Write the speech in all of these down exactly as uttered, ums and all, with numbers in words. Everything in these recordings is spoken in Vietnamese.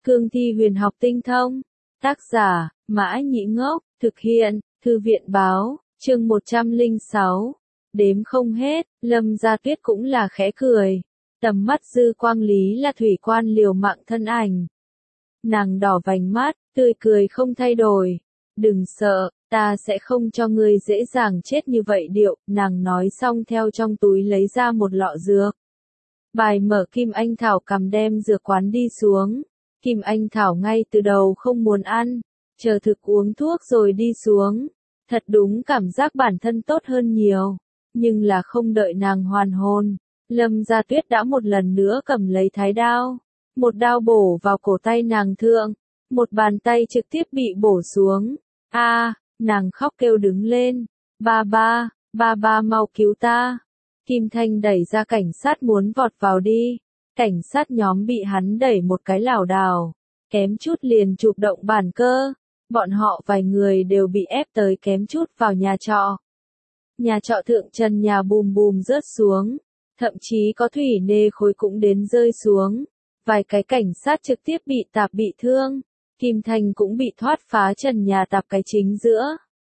Cương thi huyền học tinh thông. Tác giả, Mã Nhĩ Ngốc, thực hiện, Thư viện Báo, chương một trăm lẻ sáu. Đếm không hết, Lâm Gia Tuyết cũng là khẽ cười. Tầm mắt dư quang lý là thủy quan liều mạng thân ảnh. Nàng đỏ vành mắt, tươi cười không thay đổi. Đừng sợ, ta sẽ không cho ngươi dễ dàng chết như vậy điệu, nàng nói xong theo trong túi lấy ra một lọ dược. Bài mở Kim Anh Thảo cầm đem dược quán đi xuống. Kim Anh Thảo ngay từ đầu không muốn ăn, chờ thực uống thuốc rồi đi xuống. Thật đúng cảm giác bản thân tốt hơn nhiều, nhưng là không đợi nàng hoàn hồn. Lâm Gia Tuyết đã một lần nữa cầm lấy thái đao, một đao bổ vào cổ tay nàng thượng, một bàn tay trực tiếp bị bổ xuống. A, à, nàng khóc kêu đứng lên, ba ba, ba ba mau cứu ta. Kim Thanh đẩy ra cảnh sát muốn vọt vào đi, cảnh sát nhóm bị hắn đẩy một cái lảo đảo, kém chút liền chụp động bàn cơ. Bọn họ vài người đều bị ép tới kém chút vào nhà trọ. Nhà trọ thượng trần nhà bùm bùm rớt xuống, thậm chí có thủy nê khối cũng đến rơi xuống. Vài cái cảnh sát trực tiếp bị tạp bị thương, Kim Thanh cũng bị thoát phá trần nhà tạp cái chính giữa.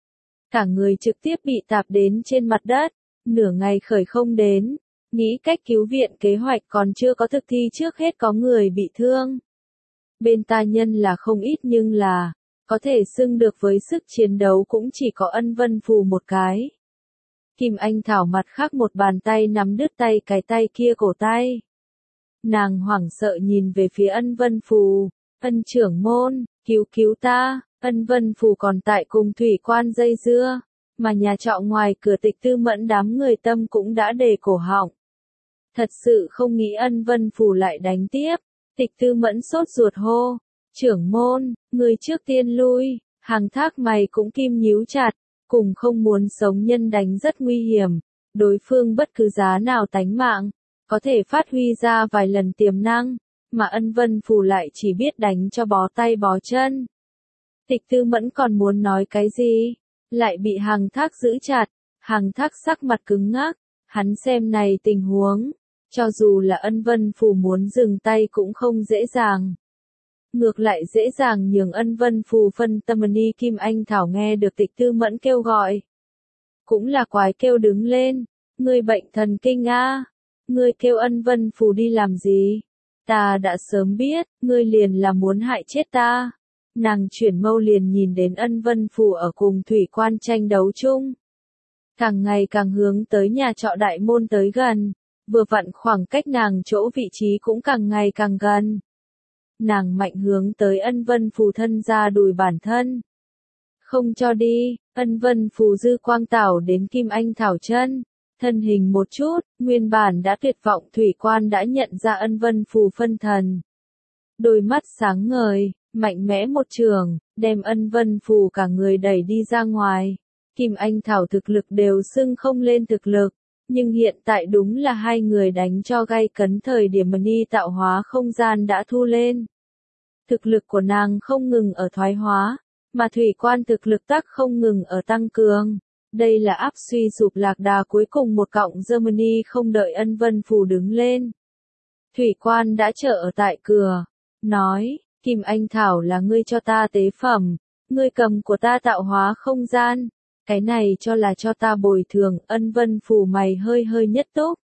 Cả người trực tiếp bị tạp đến trên mặt đất, nửa ngày khởi không đến, nghĩ cách cứu viện kế hoạch còn chưa có thực thi trước hết có người bị thương. Bên ta nhân là không ít nhưng là, có thể xưng được với sức chiến đấu cũng chỉ có Ân Vân Phù một cái. Kim Anh Thảo mặt khác một bàn tay nắm đứt tay cái tay kia cổ tay. Nàng hoảng sợ nhìn về phía Ân Vân Phù, Ân trưởng môn, cứu cứu ta. Ân Vân Phù còn tại cùng thủy quan dây dưa, mà nhà trọ ngoài cửa Tịch Tư Mẫn đám người tâm cũng đã đề cổ họng. Thật sự không nghĩ Ân Vân Phù lại đánh tiếp, Tịch Tư Mẫn sốt ruột hô, trưởng môn, người trước tiên lui. Hàng Thác mày cũng kim nhíu chặt, cùng không muốn sống nhân đánh rất nguy hiểm, đối phương bất cứ giá nào tánh mạng, có thể phát huy ra vài lần tiềm năng, mà Ân Vân Phù lại chỉ biết đánh cho bó tay bó chân. Tịch Tư Mẫn còn muốn nói cái gì, lại bị Hàng Thác giữ chặt. Hàng Thác sắc mặt cứng ngắc, hắn xem này tình huống, cho dù là Ân Vân Phù muốn dừng tay cũng không dễ dàng. Ngược lại dễ dàng nhường Ân Vân Phù phân tâm. Ni Kim Anh Thảo nghe được Tịch Tư Mẫn kêu gọi, cũng là quái kêu đứng lên, ngươi bệnh thần kinh a, ngươi kêu Ân Vân Phù đi làm gì? Ta đã sớm biết, ngươi liền là muốn hại chết ta. Nàng chuyển mâu liền nhìn đến Ân Vân Phù ở cùng thủy quan tranh đấu chung. Càng ngày càng hướng tới nhà trọ đại môn tới gần, vừa vặn khoảng cách nàng chỗ vị trí cũng càng ngày càng gần. Nàng mạnh hướng tới Ân Vân Phù thân ra đùi bản thân. Không cho đi, Ân Vân Phù dư quang tảo đến Kim Anh Thảo chân, thân hình một chút, nguyên bản đã tuyệt vọng thủy quan đã nhận ra Ân Vân Phù phân thần. Đôi mắt sáng ngời, mạnh mẽ một trường, đem Ân Vân Phù cả người đẩy đi ra ngoài. Kim Anh Thảo thực lực đều xưng không lên thực lực, nhưng hiện tại đúng là hai người đánh cho gay cấn thời điểm Ni tạo hóa không gian đã thu lên. Thực lực của nàng không ngừng ở thoái hóa, mà thủy quan thực lực tắc không ngừng ở tăng cường. Đây là áp suy sụp lạc đà cuối cùng một cọng Germany không đợi Ân Vân Phù đứng lên. Thủy quan đã chờ ở tại cửa, nói, Kim Anh Thảo là ngươi cho ta tế phẩm, ngươi cầm của ta tạo hóa không gian, cái này cho là cho ta bồi thường. Ân Vân Phù mày hơi hơi nhất túc,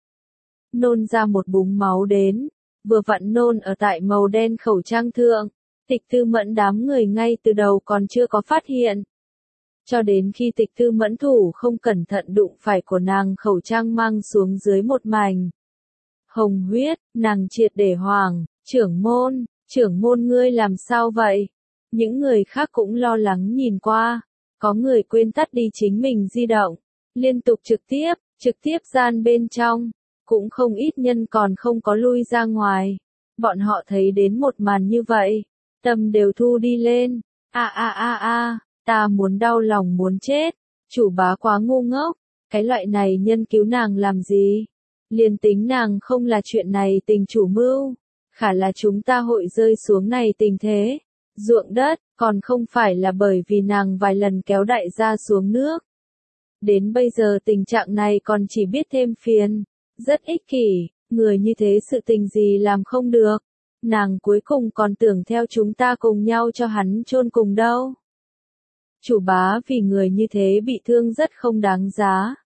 nôn ra một búng máu đến, vừa vặn nôn ở tại màu đen khẩu trang thượng. Tịch Tư Mẫn đám người ngay từ đầu còn chưa có phát hiện. Cho đến khi Tịch Tư Mẫn thủ không cẩn thận đụng phải của nàng khẩu trang mang xuống dưới một mảnh hồng huyết, nàng triệt để hoàng, trưởng môn, trưởng môn ngươi làm sao vậy? Những người khác cũng lo lắng nhìn qua, có người quên tắt đi chính mình di động, liên tục trực tiếp, trực tiếp gian bên trong, cũng không ít nhân còn không có lui ra ngoài. Bọn họ thấy đến một màn như vậy, tâm đều thu đi lên, a a a a, ta muốn đau lòng muốn chết, chủ bá quá ngu ngốc, cái loại này nhân cứu nàng làm gì? Liền tính nàng không là chuyện này tình chủ mưu, khả là chúng ta hội rơi xuống này tình thế, ruộng đất, còn không phải là bởi vì nàng vài lần kéo đại gia xuống nước. Đến bây giờ tình trạng này còn chỉ biết thêm phiền, rất ích kỷ, người như thế sự tình gì làm không được. nàng cuối cùng còn tưởng theo chúng ta cùng nhau cho hắn chôn cùng đâu. Chủ bá vì người như thế bị thương rất không đáng giá.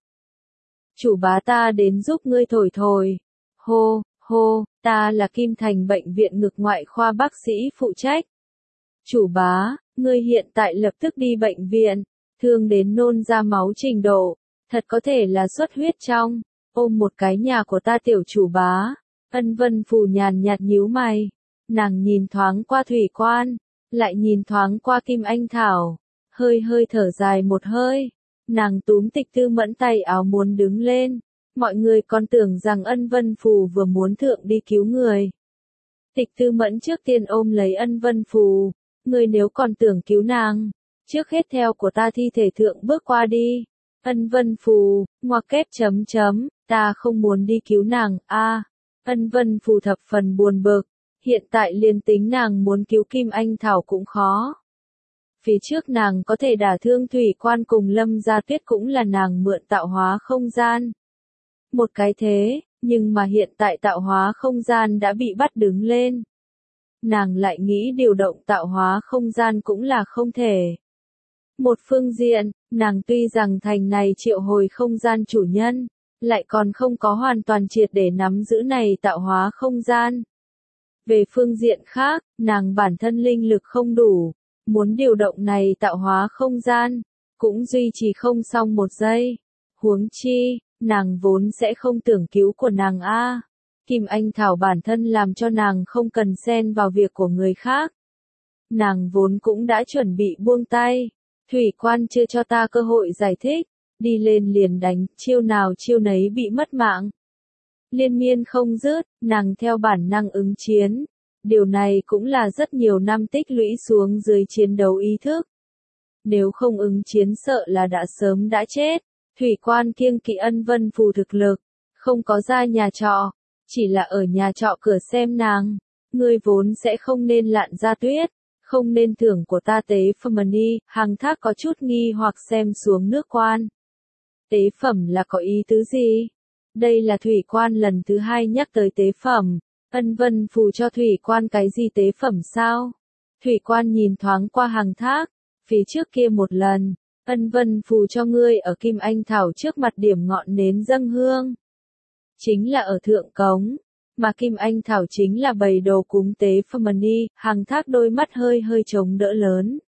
Chủ bá ta đến giúp ngươi thổi thổi. Hô, hô, ta là Kim Thành bệnh viện ngực ngoại khoa bác sĩ phụ trách. Chủ bá, ngươi hiện tại lập tức đi bệnh viện, thương đến nôn ra máu trình độ, thật có thể là xuất huyết trong, ôm một cái nhà của ta tiểu chủ bá. Ân Vân Phù nhàn nhạt nhíu mày, nàng nhìn thoáng qua Thủy Quan, lại nhìn thoáng qua Kim Anh Thảo, hơi hơi thở dài một hơi, nàng túm Tịch Tư Mẫn tay áo muốn đứng lên, mọi người còn tưởng rằng Ân Vân Phù vừa muốn thượng đi cứu người. Tịch Tư Mẫn trước tiên ôm lấy Ân Vân Phù, người nếu còn tưởng cứu nàng, trước hết theo của ta thi thể thượng bước qua đi. Ân Vân Phù, ngoặc kép chấm chấm, ta không muốn đi cứu nàng, a. À, Ân Vân Phù thập phần buồn bực, hiện tại liền tính nàng muốn cứu Kim Anh Thảo cũng khó. Phía trước nàng có thể đả thương Thủy Quan cùng Lâm Gia Tuyết cũng là nàng mượn tạo hóa không gian. Một cái thế, nhưng mà hiện tại tạo hóa không gian đã bị bắt đứng lên. Nàng lại nghĩ điều động tạo hóa không gian cũng là không thể. Một phương diện, nàng tuy rằng thành này triệu hồi không gian chủ nhân, lại còn không có hoàn toàn triệt để nắm giữ này tạo hóa không gian. Về phương diện khác, nàng bản thân linh lực không đủ, muốn điều động này tạo hóa không gian, cũng duy trì không xong một giây. Huống chi, nàng vốn sẽ không tưởng cứu của nàng a. Kim Anh Thảo bản thân làm cho nàng không cần xen vào việc của người khác. Nàng vốn cũng đã chuẩn bị buông tay. Thủy Quan chưa cho ta cơ hội giải thích, đi lên liền đánh, chiêu nào chiêu nấy bị mất mạng. Liên miên không dứt, nàng theo bản năng ứng chiến. Điều này cũng là rất nhiều năm tích lũy xuống dưới chiến đấu ý thức. Nếu không ứng chiến sợ là đã sớm đã chết. Thủy Quan kiêng kỵ Ân Vân Phù thực lực, không có ra nhà trọ, chỉ là ở nhà trọ cửa xem nàng. Ngươi vốn sẽ không nên lạn Gia Tuyết, không nên thưởng của ta tế phẩm đi. Hàng Thác có chút nghi hoặc xem xuống nước Quan. Tế phẩm là có ý tứ gì? Đây là Thủy Quan lần thứ hai nhắc tới tế phẩm. Ân Vân Phù cho Thủy Quan cái gì tế phẩm sao? Thủy Quan nhìn thoáng qua Hàng Thác, phía trước kia một lần, Ân Vân Phù cho ngươi ở Kim Anh Thảo trước mặt điểm ngọn nến dâng hương. Chính là ở Thượng Cống, mà Kim Anh Thảo chính là bày đồ cúng tế phẩm đi. Hàng Thác đôi mắt hơi hơi trống đỡ lớn.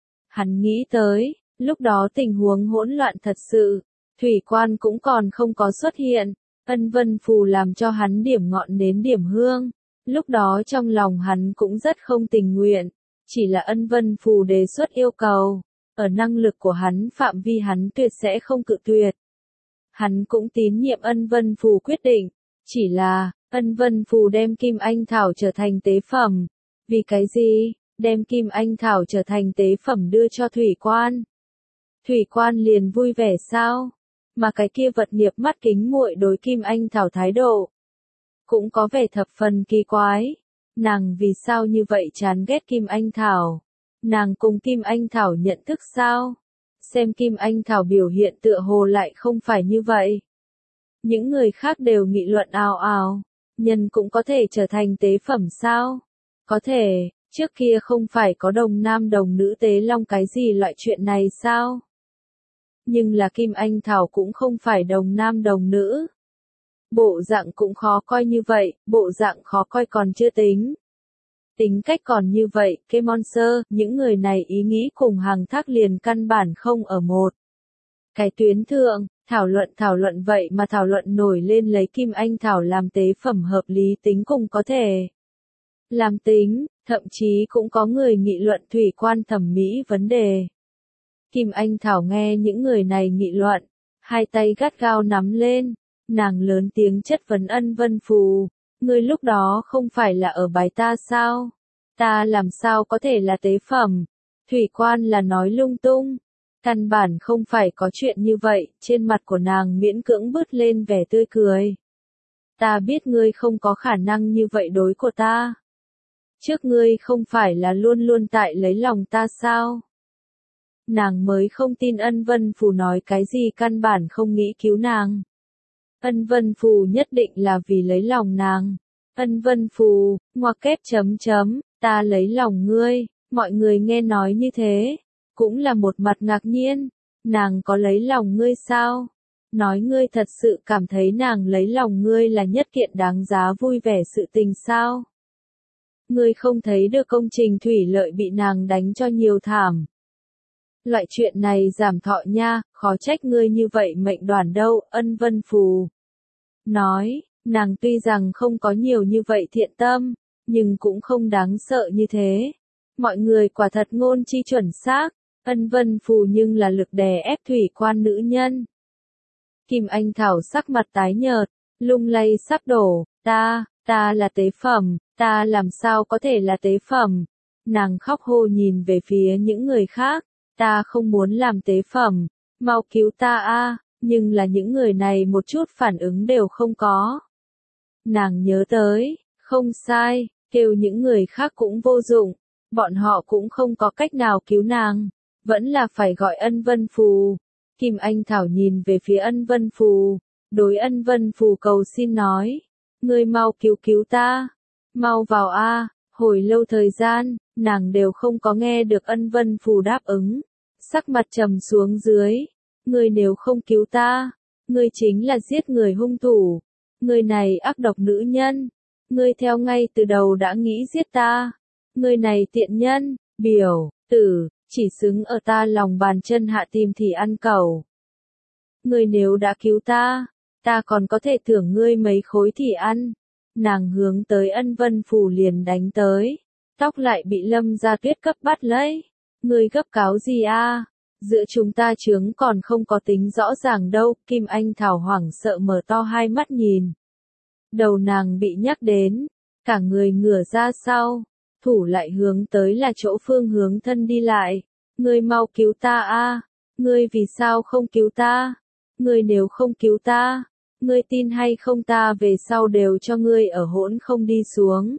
Hắn nghĩ tới, lúc đó tình huống hỗn loạn thật sự, Thủy Quan cũng còn không có xuất hiện. Ân Vân Phù làm cho hắn điểm ngọn nến điểm hương, lúc đó trong lòng hắn cũng rất không tình nguyện, chỉ là Ân Vân Phù đề xuất yêu cầu, ở năng lực của hắn phạm vi hắn tuyệt sẽ không cự tuyệt. Hắn cũng tín nhiệm Ân Vân Phù quyết định, chỉ là, Ân Vân Phù đem Kim Anh Thảo trở thành tế phẩm. Vì cái gì, đem Kim Anh Thảo trở thành tế phẩm đưa cho Thủy Quan? Thủy Quan liền vui vẻ sao? Mà cái kia vật nghiệp mắt kính muội đối Kim Anh Thảo thái độ cũng có vẻ thập phần kỳ quái. Nàng vì sao như vậy chán ghét Kim Anh Thảo? Nàng cùng Kim Anh Thảo nhận thức sao? Xem Kim Anh Thảo biểu hiện tựa hồ lại không phải như vậy. Những người khác đều nghị luận ào ào, nhân cũng có thể trở thành tế phẩm sao? Có thể, trước kia không phải có đồng nam đồng nữ tế long cái gì loại chuyện này sao? Nhưng là Kim Anh Thảo cũng không phải đồng nam đồng nữ. Bộ dạng cũng khó coi như vậy, bộ dạng khó coi còn chưa tính. Tính cách còn như vậy, cái monster, những người này ý nghĩ cùng Hàng Thác liền căn bản không ở một cái tuyến thượng, thảo luận thảo luận vậy mà thảo luận nổi lên lấy Kim Anh Thảo làm tế phẩm hợp lý tính cùng có thể làm tính, thậm chí cũng có người nghị luận Thủy Quan thẩm mỹ vấn đề. Kim Anh Thảo nghe những người này nghị luận, hai tay gắt gao nắm lên, nàng lớn tiếng chất vấn Ân Vân Phù, ngươi lúc đó không phải là ở bài ta sao? Ta làm sao có thể là tế phẩm? Thủy Quan là nói lung tung, căn bản không phải có chuyện như vậy. Trên mặt của nàng miễn cưỡng bứt lên vẻ tươi cười. Ta biết ngươi không có khả năng như vậy đối của ta. Trước ngươi không phải là luôn luôn tại lấy lòng ta sao? Nàng mới không tin Ân Vân Phù nói cái gì căn bản không nghĩ cứu nàng. Ân Vân Phù nhất định là vì lấy lòng nàng. Ân Vân Phù, ngoặc kép chấm chấm, ta lấy lòng ngươi, mọi người nghe nói như thế, cũng là một mặt ngạc nhiên, nàng có lấy lòng ngươi sao? Nói ngươi thật sự cảm thấy nàng lấy lòng ngươi là nhất kiện đáng giá vui vẻ sự tình sao? Ngươi không thấy được công trình thủy lợi bị nàng đánh cho nhiều thảm. Loại chuyện này giảm thọ nha, khó trách ngươi như vậy mệnh đoàn đâu, Ân Vân Phù. Nói, nàng tuy rằng không có nhiều như vậy thiện tâm, nhưng cũng không đáng sợ như thế. Mọi người quả thật ngôn chi chuẩn xác, Ân Vân Phù nhưng là lực đè ép thủy quan nữ nhân. Kim Anh Thảo sắc mặt tái nhợt, lung lay sắp đổ, ta, ta là tế phẩm, ta làm sao có thể là tế phẩm. Nàng khóc hô nhìn về phía những người khác, ta không muốn làm tế phẩm, mau cứu ta a, nhưng là những người này một chút phản ứng đều không có. Nàng nhớ tới, không sai, kêu những người khác cũng vô dụng, bọn họ cũng không có cách nào cứu nàng, vẫn là phải gọi Ân Vân Phù. Kim Anh Thảo nhìn về phía Ân Vân Phù, đối Ân Vân Phù cầu xin nói, ngươi mau cứu cứu ta, mau vào a. Hồi lâu thời gian, nàng đều không có nghe được Ân Vân Phù đáp ứng, sắc mặt trầm xuống dưới, ngươi nếu không cứu ta, ngươi chính là giết người hung thủ, ngươi này ác độc nữ nhân, ngươi theo ngay từ đầu đã nghĩ giết ta, ngươi này tiện nhân, biểu, tử, chỉ xứng ở ta lòng bàn chân hạ tìm thì ăn cẩu. Ngươi nếu đã cứu ta, ta còn có thể thưởng ngươi mấy khối thì ăn. Nàng hướng tới Ân Vân Phù liền đánh tới, tóc lại bị Lâm Gia Tuyết cấp bắt lấy. Ngươi gấp cáo gì a? Giữa chúng ta chướng còn không có tính rõ ràng đâu. Kim Anh Thảo hoảng sợ mở to hai mắt nhìn. Đầu nàng bị nhắc đến, cả người ngửa ra sau, thủ lại hướng tới là chỗ phương hướng thân đi lại. Ngươi mau cứu ta a, ngươi vì sao không cứu ta? Ngươi nếu không cứu ta, ngươi tin hay không ta về sau đều cho ngươi ở hỗn không đi xuống.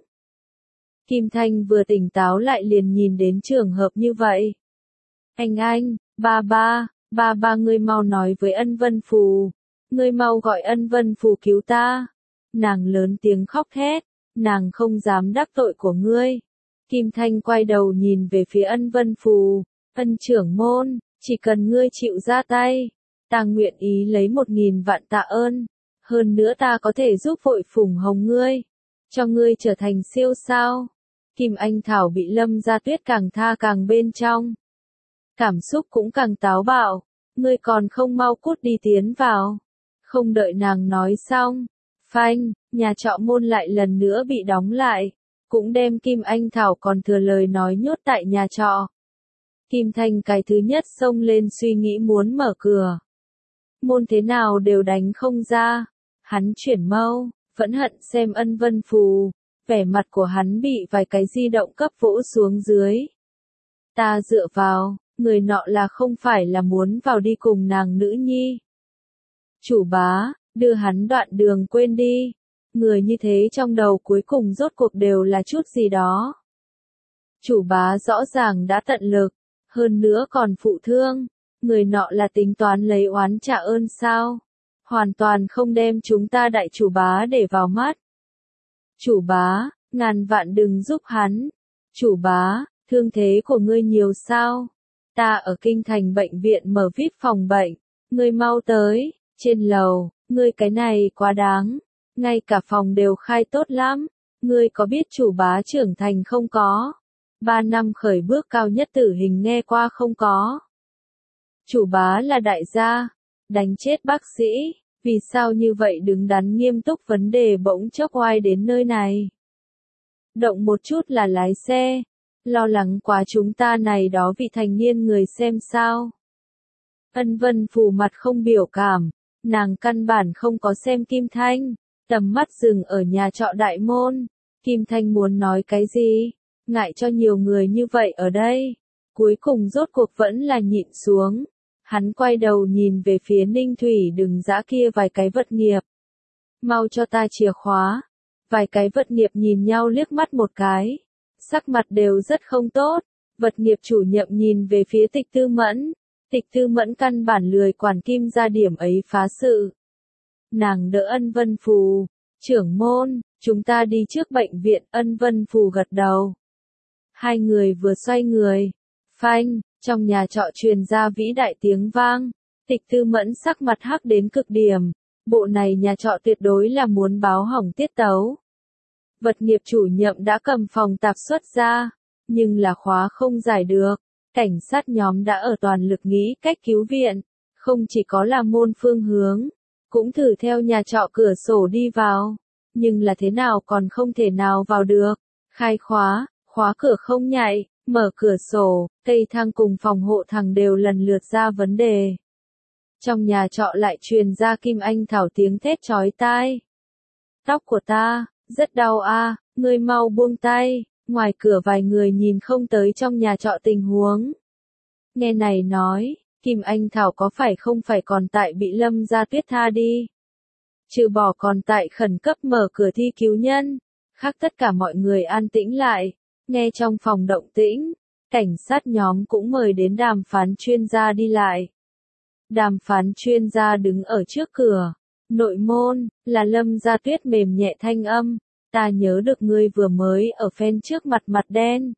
Kim Thanh vừa tỉnh táo lại liền nhìn đến trường hợp như vậy. Anh anh, ba ba, ba ba ngươi mau nói với Ân Vân Phù, ngươi mau gọi Ân Vân Phù cứu ta. Nàng lớn tiếng khóc thét, nàng không dám đắc tội của ngươi. Kim Thanh quay đầu nhìn về phía Ân Vân Phù, Ân trưởng môn, chỉ cần ngươi chịu ra tay, ta nguyện ý lấy một nghìn vạn tạ ơn, hơn nữa ta có thể giúp vội phùng hồng ngươi, cho ngươi trở thành siêu sao. Kim Anh Thảo bị Lâm Gia Tuyết càng tha càng bên trong. Cảm xúc cũng càng táo bạo, ngươi còn không mau cút đi tiến vào. Không đợi nàng nói xong, phanh, nhà trọ môn lại lần nữa bị đóng lại, cũng đem Kim Anh Thảo còn thừa lời nói nhốt tại nhà trọ. Kim Thanh cái thứ nhất xông lên suy nghĩ muốn mở cửa. Môn thế nào đều đánh không ra, hắn chuyển mâu, vẫn hận xem Ân Vân Phù, vẻ mặt của hắn bị vài cái di động cấp vỗ xuống dưới. Ta dựa vào, người nọ là không phải là muốn vào đi cùng nàng nữ nhi. Chủ bá, đưa hắn đoạn đường quên đi, người như thế trong đầu cuối cùng rốt cuộc đều là chút gì đó. Chủ bá rõ ràng đã tận lực, hơn nữa còn phụ thương, người nọ là tính toán lấy oán trả ơn sao? Hoàn toàn không đem chúng ta đại chủ bá để vào mắt. Chủ bá, ngàn vạn đừng giúp hắn. Chủ bá, thương thế của ngươi nhiều sao? Ta ở kinh thành bệnh viện mở vê i pê phòng bệnh, ngươi mau tới, trên lầu, ngươi cái này quá đáng, ngay cả phòng đều khai tốt lắm, ngươi có biết chủ bá trưởng thành không có? Ba năm khởi bước cao nhất tử hình nghe qua không có? Chủ bá là đại gia, đánh chết bác sĩ, vì sao như vậy đứng đắn nghiêm túc vấn đề bỗng chốc oai đến nơi này? Động một chút là lái xe, lo lắng quá chúng ta này đó vị thành niên người xem sao? Ân Vân Phù mặt không biểu cảm, nàng căn bản không có xem Kim Thanh, tầm mắt dừng ở nhà trọ đại môn. Kim Thanh muốn nói cái gì? Ngại cho nhiều người như vậy ở đây. Cuối cùng rốt cuộc vẫn là nhịn xuống. Hắn quay đầu nhìn về phía Ninh Thủy đừng giã kia vài cái vật nghiệp. Mau cho ta chìa khóa. Vài cái vật nghiệp nhìn nhau liếc mắt một cái. Sắc mặt đều rất không tốt. Vật nghiệp chủ nhiệm nhìn về phía Tịch Tư Mẫn. Tịch Tư Mẫn căn bản lười quản Kim ra điểm ấy phá sự. Nàng đỡ Ân Vân Phù. Trưởng môn, Chúng ta đi trước bệnh viện, Ân Vân Phù gật đầu. Hai người vừa xoay người. Phanh, trong nhà trọ truyền ra vĩ đại tiếng vang. Tịch Tư Mẫn sắc mặt hắc đến cực điểm. Bộ này nhà trọ tuyệt đối là muốn báo hỏng tiết tấu. Vật nghiệp chủ nhiệm đã cầm phòng tạp xuất ra, nhưng là khóa không giải được. Cảnh sát nhóm đã ở toàn lực nghĩ cách cứu viện, không chỉ có là môn phương hướng, cũng thử theo nhà trọ cửa sổ đi vào, nhưng là thế nào còn không thể nào vào được. Khai khóa, khóa cửa không nhạy, mở cửa sổ, cây thang cùng phòng hộ thẳng đều lần lượt ra vấn đề. Trong nhà trọ lại truyền ra Kim Anh Thảo tiếng thét chói tai. Tóc của ta, rất đau a, ngươi mau buông tay. Ngoài cửa vài người nhìn không tới trong nhà trọ tình huống. Nghe này nói, Kim Anh Thảo có phải không phải còn tại bị Lâm Gia Tuyết tha đi. Trừ bỏ còn tại khẩn cấp mở cửa thi cứu nhân. Khác tất cả mọi người an tĩnh lại, nghe trong phòng động tĩnh. Cảnh sát nhóm cũng mời đến đàm phán chuyên gia đi lại. Đàm phán chuyên gia đứng ở trước cửa. Nội môn, là Lâm Gia Tuyết mềm nhẹ thanh âm. Ta nhớ được ngươi vừa mới ở phen trước mặt mặt đen.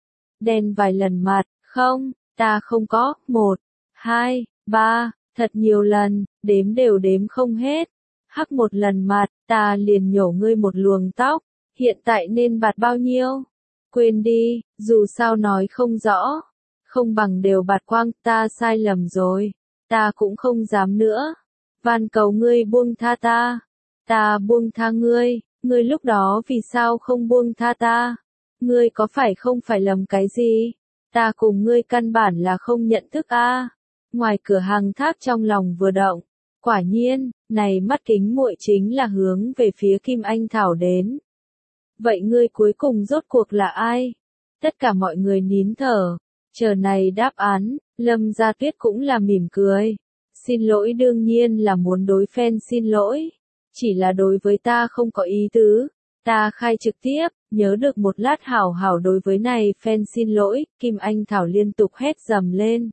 Đen vài lần mặt, không, ta không có, một, hai, ba, thật nhiều lần, đếm đều đếm không hết. Hắc một lần mặt, ta liền nhổ ngươi một luồng tóc, hiện tại nên bạt bao nhiêu? Quên đi, dù sao nói không rõ, không bằng đều bạt quang, ta sai lầm rồi, ta cũng không dám nữa. Van cầu ngươi buông tha ta, ta buông tha ngươi. Ngươi lúc đó vì sao không buông tha ta? Ngươi có phải không phải lầm cái gì? Ta cùng ngươi căn bản là không nhận thức a. Ngoài cửa hàng tháp trong lòng vừa động. Quả nhiên, này mắt kính muội chính là hướng về phía Kim Anh Thảo đến. Vậy ngươi cuối cùng rốt cuộc là ai? Tất cả mọi người nín thở. Chờ này đáp án, Lâm Gia Tuyết cũng là mỉm cười. Xin lỗi đương nhiên là muốn đối phen xin lỗi. Chỉ là đối với ta không có ý tứ, ta khai trực tiếp, nhớ được một lát hảo hảo đối với này fan xin lỗi, Kim Anh Thảo liên tục hét dầm lên.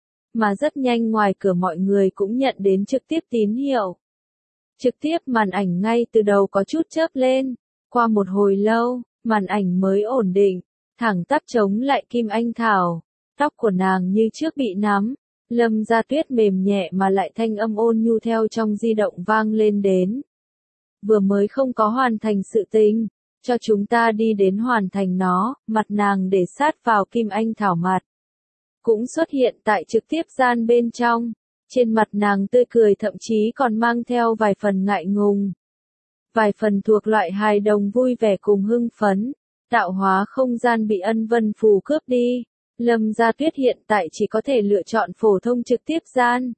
Mà rất nhanh ngoài cửa mọi người cũng nhận đến trực tiếp tín hiệu. Trực tiếp màn ảnh ngay từ đầu có chút chớp lên, qua một hồi lâu, màn ảnh mới ổn định, thẳng tắp chống lại Kim Anh Thảo, tóc của nàng như trước bị nắm. Lâm Gia Tuyết mềm nhẹ mà lại thanh âm ôn nhu theo trong di động vang lên đến. Vừa mới không có hoàn thành sự tình, cho chúng ta đi đến hoàn thành nó, mặt nàng để sát vào Kim Anh Thảo mặt. Cũng xuất hiện tại trực tiếp gian bên trong, trên mặt nàng tươi cười thậm chí còn mang theo vài phần ngại ngùng. Vài phần thuộc loại hài đồng vui vẻ cùng hưng phấn, tạo hóa không gian bị Ân Vân Phù cướp đi. Lâm Gia Tuyết hiện tại chỉ có thể lựa chọn phổ thông trực tiếp gian.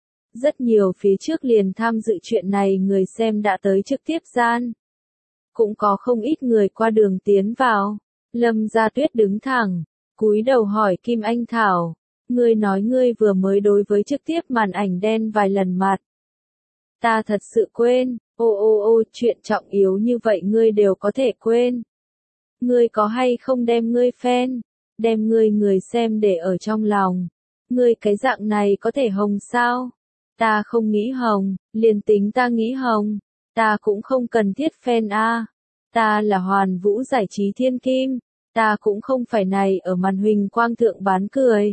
Rất nhiều phía trước liền tham dự chuyện này người xem đã tới trực tiếp gian. Cũng có không ít người qua đường tiến vào. Lâm Gia Tuyết đứng thẳng, cúi đầu hỏi Kim Anh Thảo. Ngươi nói ngươi vừa mới đối với trực tiếp màn ảnh đen vài lần mặt. Ta thật sự quên, ô ô ô chuyện trọng yếu như vậy ngươi đều có thể quên. Ngươi có hay không đem ngươi fan, đem ngươi người xem để ở trong lòng. Ngươi cái dạng này có thể hồng sao? Ta không nghĩ hồng, liền tính ta nghĩ hồng, ta cũng không cần thiết fan a. Ta là Hoàn Vũ giải trí thiên kim, ta cũng không phải này ở màn huỳnh quang thượng bán cười.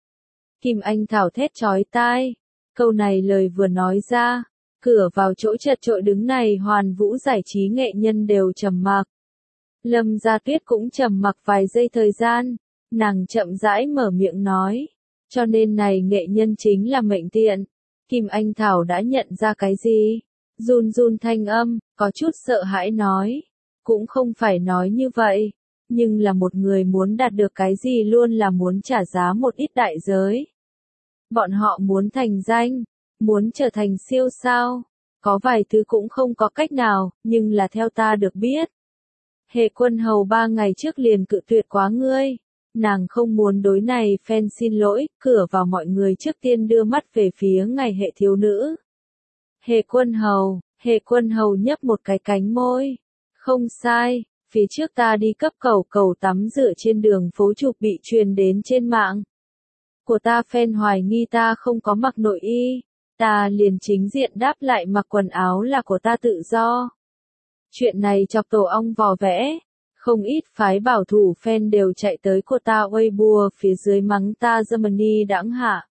Kim Anh Thảo thét chói tai, câu này lời vừa nói ra, cửa vào chỗ chật chội đứng này Hoàn Vũ giải trí nghệ nhân đều trầm mặc. Lâm Gia Tuyết cũng trầm mặc vài giây thời gian, nàng chậm rãi mở miệng nói, cho nên này nghệ nhân chính là mệnh tiện. Kim Anh Thảo đã nhận ra cái gì? Run run thanh âm, có chút sợ hãi nói. Cũng không phải nói như vậy, nhưng là một người muốn đạt được cái gì luôn là muốn trả giá một ít đại giới. Bọn họ muốn thành danh, muốn trở thành siêu sao. Có vài thứ cũng không có cách nào, nhưng là theo ta được biết. Hề Quân Hầu ba ngày trước liền cự tuyệt quá ngươi. Nàng không muốn đối này fan xin lỗi, cửa vào mọi người trước tiên đưa mắt về phía ngày hệ thiếu nữ. Hề Quân Hầu, Hề Quân Hầu nhấp một cái cánh môi. Không sai, phía trước ta đi cấp cầu cầu tắm rửa trên đường phố chụp bị truyền đến trên mạng. Của ta fan hoài nghi ta không có mặc nội y, ta liền chính diện đáp lại mặc quần áo là của ta tự do. Chuyện này chọc tổ ong vò vẽ. Không ít phái bảo thủ fan đều chạy tới cô ta Weibo phía dưới mắng ta Germany đãng hạ.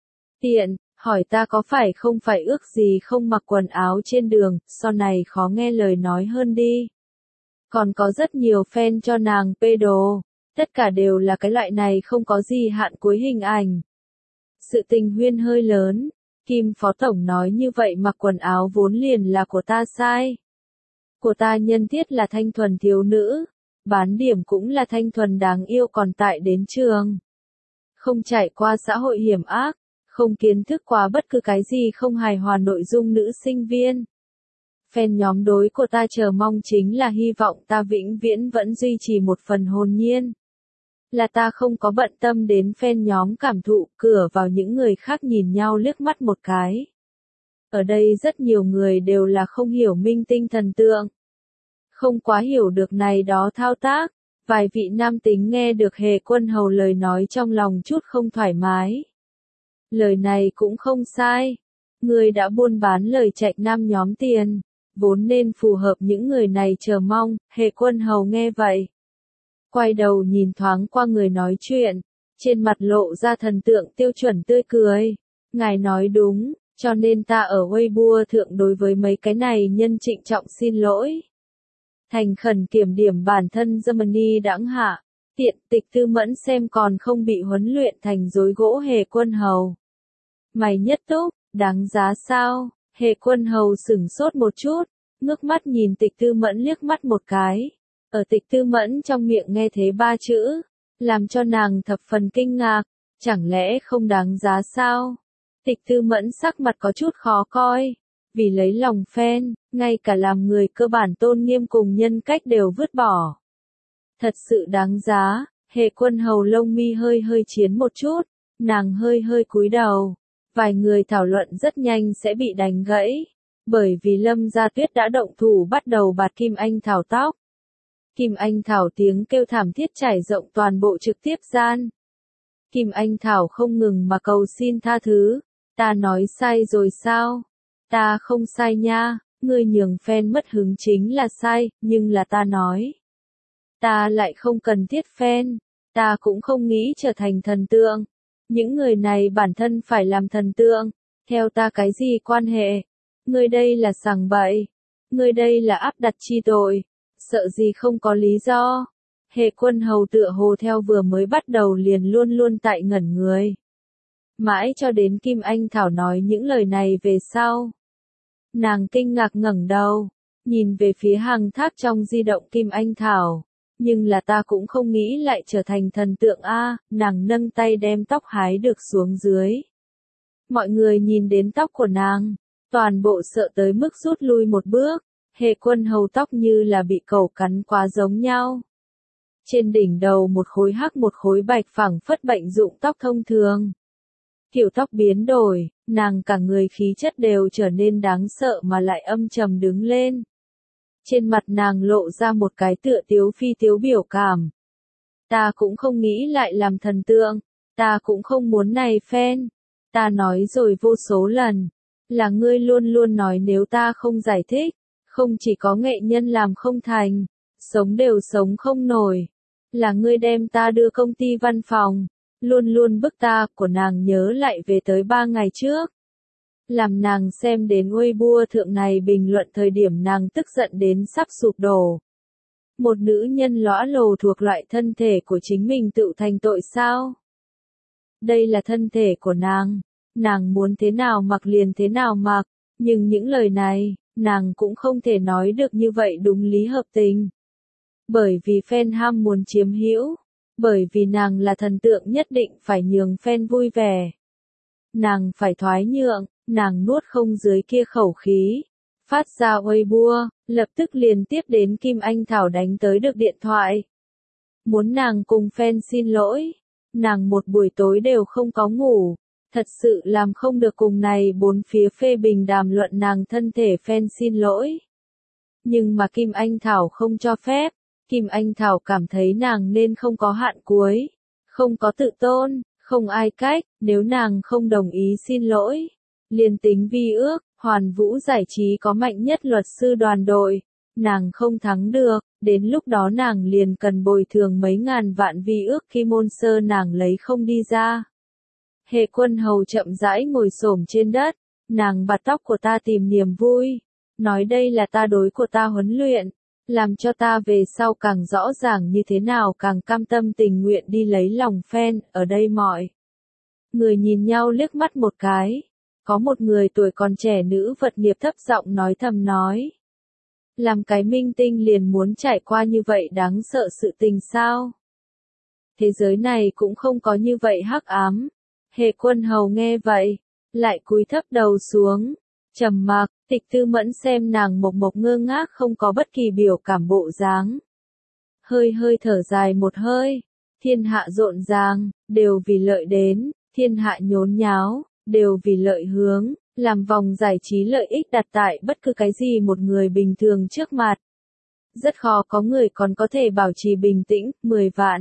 Tiện, hỏi ta có phải không phải ước gì không mặc quần áo trên đường, sau này khó nghe lời nói hơn đi. Còn có rất nhiều fan cho nàng pê đồ, tất cả đều là cái loại này không có gì hạn cuối hình ảnh. Sự tình huyên hơi lớn, Kim Phó Tổng nói như vậy mặc quần áo vốn liền là của ta sai. Của ta nhân thiết là thanh thuần thiếu nữ, bán điểm cũng là thanh thuần đáng yêu còn tại đến trường. Không trải qua xã hội hiểm ác, không kiến thức qua bất cứ cái gì không hài hòa nội dung nữ sinh viên. Fan nhóm đối của ta chờ mong chính là hy vọng ta vĩnh viễn vẫn duy trì một phần hồn nhiên. Là ta không có bận tâm đến fan nhóm cảm thụ, cửa vào những người khác nhìn nhau liếc mắt một cái. Ở đây rất nhiều người đều là không hiểu minh tinh thần tượng. Không quá hiểu được này đó thao tác, vài vị nam tính nghe được Hề Quân Hầu lời nói trong lòng chút không thoải mái. Lời này cũng không sai. Người đã buôn bán lời chạy nam nhóm tiền, vốn nên phù hợp những người này chờ mong. Hề Quân Hầu nghe vậy, quay đầu nhìn thoáng qua người nói chuyện, trên mặt lộ ra thần tượng tiêu chuẩn tươi cười. Ngài nói đúng, cho nên ta ở Weibo thượng đối với mấy cái này nhân trịnh trọng xin lỗi. Thành khẩn kiểm điểm bản thân Germany đãng hạ, tiện Tịch Tư Mẫn xem còn không bị huấn luyện thành rối gỗ. Hề Quân Hầu. Mày nhất túc, đáng giá sao? Hề Quân Hầu sửng sốt một chút, ngước mắt nhìn Tịch Tư Mẫn liếc mắt một cái. Ở Tịch Tư Mẫn trong miệng nghe thế ba chữ, làm cho nàng thập phần kinh ngạc, chẳng lẽ không đáng giá sao? Tịch Tư Mẫn sắc mặt có chút khó coi, vì lấy lòng fan, ngay cả làm người cơ bản tôn nghiêm cùng nhân cách đều vứt bỏ. Thật sự đáng giá. Hề Quân Hầu lông mi hơi hơi chiến một chút, nàng hơi hơi cúi đầu. Vài người thảo luận rất nhanh sẽ bị đánh gãy, bởi vì Lâm Gia Tuyết đã động thủ bắt đầu bạt Kim Anh Thảo tóc. Kim Anh Thảo tiếng kêu thảm thiết trải rộng toàn bộ trực tiếp gian. Kim Anh Thảo không ngừng mà cầu xin tha thứ. Ta nói sai rồi sao? Ta không sai nha, ngươi nhường fan mất hứng chính là sai, nhưng là ta nói. Ta lại không cần thiết fan, ta cũng không nghĩ trở thành thần tượng. Những người này bản thân phải làm thần tượng, theo ta cái gì quan hệ? Ngươi đây là sằng bậy, ngươi đây là áp đặt chi tội, sợ gì không có lý do. Hề Quân Hầu tựa hồ theo vừa mới bắt đầu liền luôn luôn tại ngẩn người. Mãi cho đến Kim Anh Thảo nói những lời này về sau. Nàng kinh ngạc ngẩng đầu, nhìn về phía hàng thác trong di động Kim Anh Thảo. Nhưng là ta cũng không nghĩ lại trở thành thần tượng a. Nàng nâng tay đem tóc hái được xuống dưới. Mọi người nhìn đến tóc của nàng, toàn bộ sợ tới mức rút lui một bước. Hề Quân Hầu tóc như là bị cẩu cắn quá giống nhau. Trên đỉnh đầu một khối hắc một khối bạch phẳng phất bệnh dụng tóc thông thường. Kiểu tóc biến đổi, nàng cả người khí chất đều trở nên đáng sợ mà lại âm trầm đứng lên. Trên mặt nàng lộ ra một cái tựa tiếu phi tiếu biểu cảm. Ta cũng không nghĩ lại làm thần tượng, ta cũng không muốn này fan. Ta nói rồi vô số lần, là ngươi luôn luôn nói nếu ta không giải thích, không chỉ có nghệ nhân làm không thành, sống đều sống không nổi. Là ngươi đem ta đưa công ty văn phòng, luôn luôn bức ta. Của nàng nhớ lại về tới ba ngày trước. Làm nàng xem đến Weibo thượng này bình luận thời điểm nàng tức giận đến sắp sụp đổ. Một nữ nhân lõa lồ thuộc loại thân thể của chính mình tự thành tội sao? Đây là thân thể của nàng, nàng muốn thế nào mặc liền thế nào mặc, nhưng những lời này, nàng cũng không thể nói được như vậy đúng lý hợp tình. Bởi vì fan ham muốn chiếm hữu, bởi vì nàng là thần tượng nhất định phải nhường fan vui vẻ. Nàng phải thoái nhượng, nàng nuốt không dưới kia khẩu khí. Phát ra Weibo, lập tức liền tiếp đến Kim Anh Thảo đánh tới được điện thoại. Muốn nàng cùng fan xin lỗi. Nàng một buổi tối đều không có ngủ. Thật sự làm không được cùng này bốn phía phê bình đàm luận nàng thân thể fan xin lỗi. Nhưng mà Kim Anh Thảo không cho phép. Kim Anh Thảo cảm thấy nàng nên không có hạn cuối. Không có tự tôn, không ai cách, nếu nàng không đồng ý xin lỗi. Liên tính vi ước, Hoàn Vũ Giải trí có mạnh nhất luật sư đoàn đội. nàng không thắng được, đến lúc đó nàng liền cần bồi thường mấy ngàn vạn vì ước khi môn sơ nàng lấy không đi ra. Hệ Quân Hầu chậm rãi ngồi xổm trên đất, nàng bạt tóc của ta tìm niềm vui, nói đây là ta đối của ta huấn luyện, làm cho ta về sau càng rõ ràng như thế nào càng cam tâm tình nguyện đi lấy lòng phen, ở đây mọi người nhìn nhau liếc mắt một cái, có một người tuổi còn trẻ nữ vật nghiệp thấp giọng nói thầm nói. Làm cái minh tinh liền muốn trải qua như vậy đáng sợ sự tình sao? Thế giới này cũng không có như vậy hắc ám. Hệ Quân Hầu nghe vậy, lại cúi thấp đầu xuống, trầm mặc, Tịch Tư Mẫn xem nàng mộc mộc ngơ ngác không có bất kỳ biểu cảm bộ dáng. Hơi hơi thở dài một hơi, thiên hạ rộn ràng, đều vì lợi đến, thiên hạ nhốn nháo, đều vì lợi hướng, làm vòng giải trí lợi ích đặt tại bất cứ cái gì một người bình thường trước mặt. Rất khó có người còn có thể bảo trì bình tĩnh, mười vạn.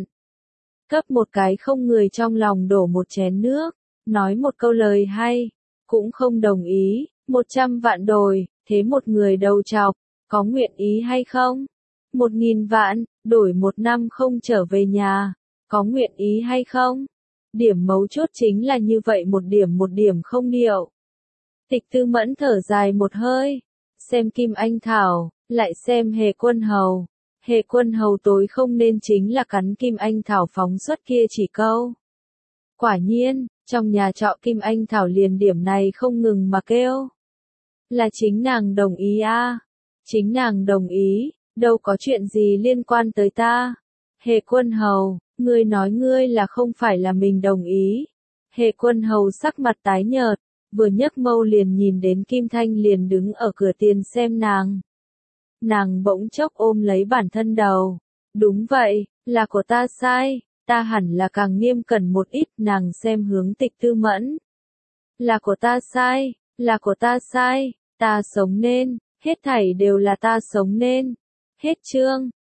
Cấp một cái không người trong lòng đổ một chén nước, nói một câu lời hay, cũng không đồng ý, một trăm vạn đổi, thế một người đầu chọc, có nguyện ý hay không? Một nghìn vạn, đổi một năm không trở về nhà, có nguyện ý hay không? Điểm mấu chốt chính là như vậy một điểm một điểm không điệu. Tịch Tư Mẫn thở dài một hơi, xem Kim Anh Thảo, lại xem Hề Quân Hầu. Hề Quân Hầu tối không nên chính là cắn Kim Anh Thảo phóng xuất kia chỉ câu. Quả nhiên, trong nhà trọ Kim Anh Thảo liền điểm này không ngừng mà kêu. Là chính nàng đồng ý a, à? Chính nàng đồng ý, đâu có chuyện gì liên quan tới ta. Hề Quân Hầu, ngươi nói ngươi là không phải là mình đồng ý. Hề Quân Hầu sắc mặt tái nhợt, vừa nhấc mâu liền nhìn đến Kim Thanh liền đứng ở cửa tiền xem nàng. Nàng bỗng chốc ôm lấy bản thân đầu. Đúng vậy, là của ta sai, ta hẳn là càng nghiêm cẩn một ít, nàng xem hướng Tịch Tư Mẫn. Là của ta sai, là của ta sai, ta sống nên, hết thảy đều là ta sống nên. Hết chương.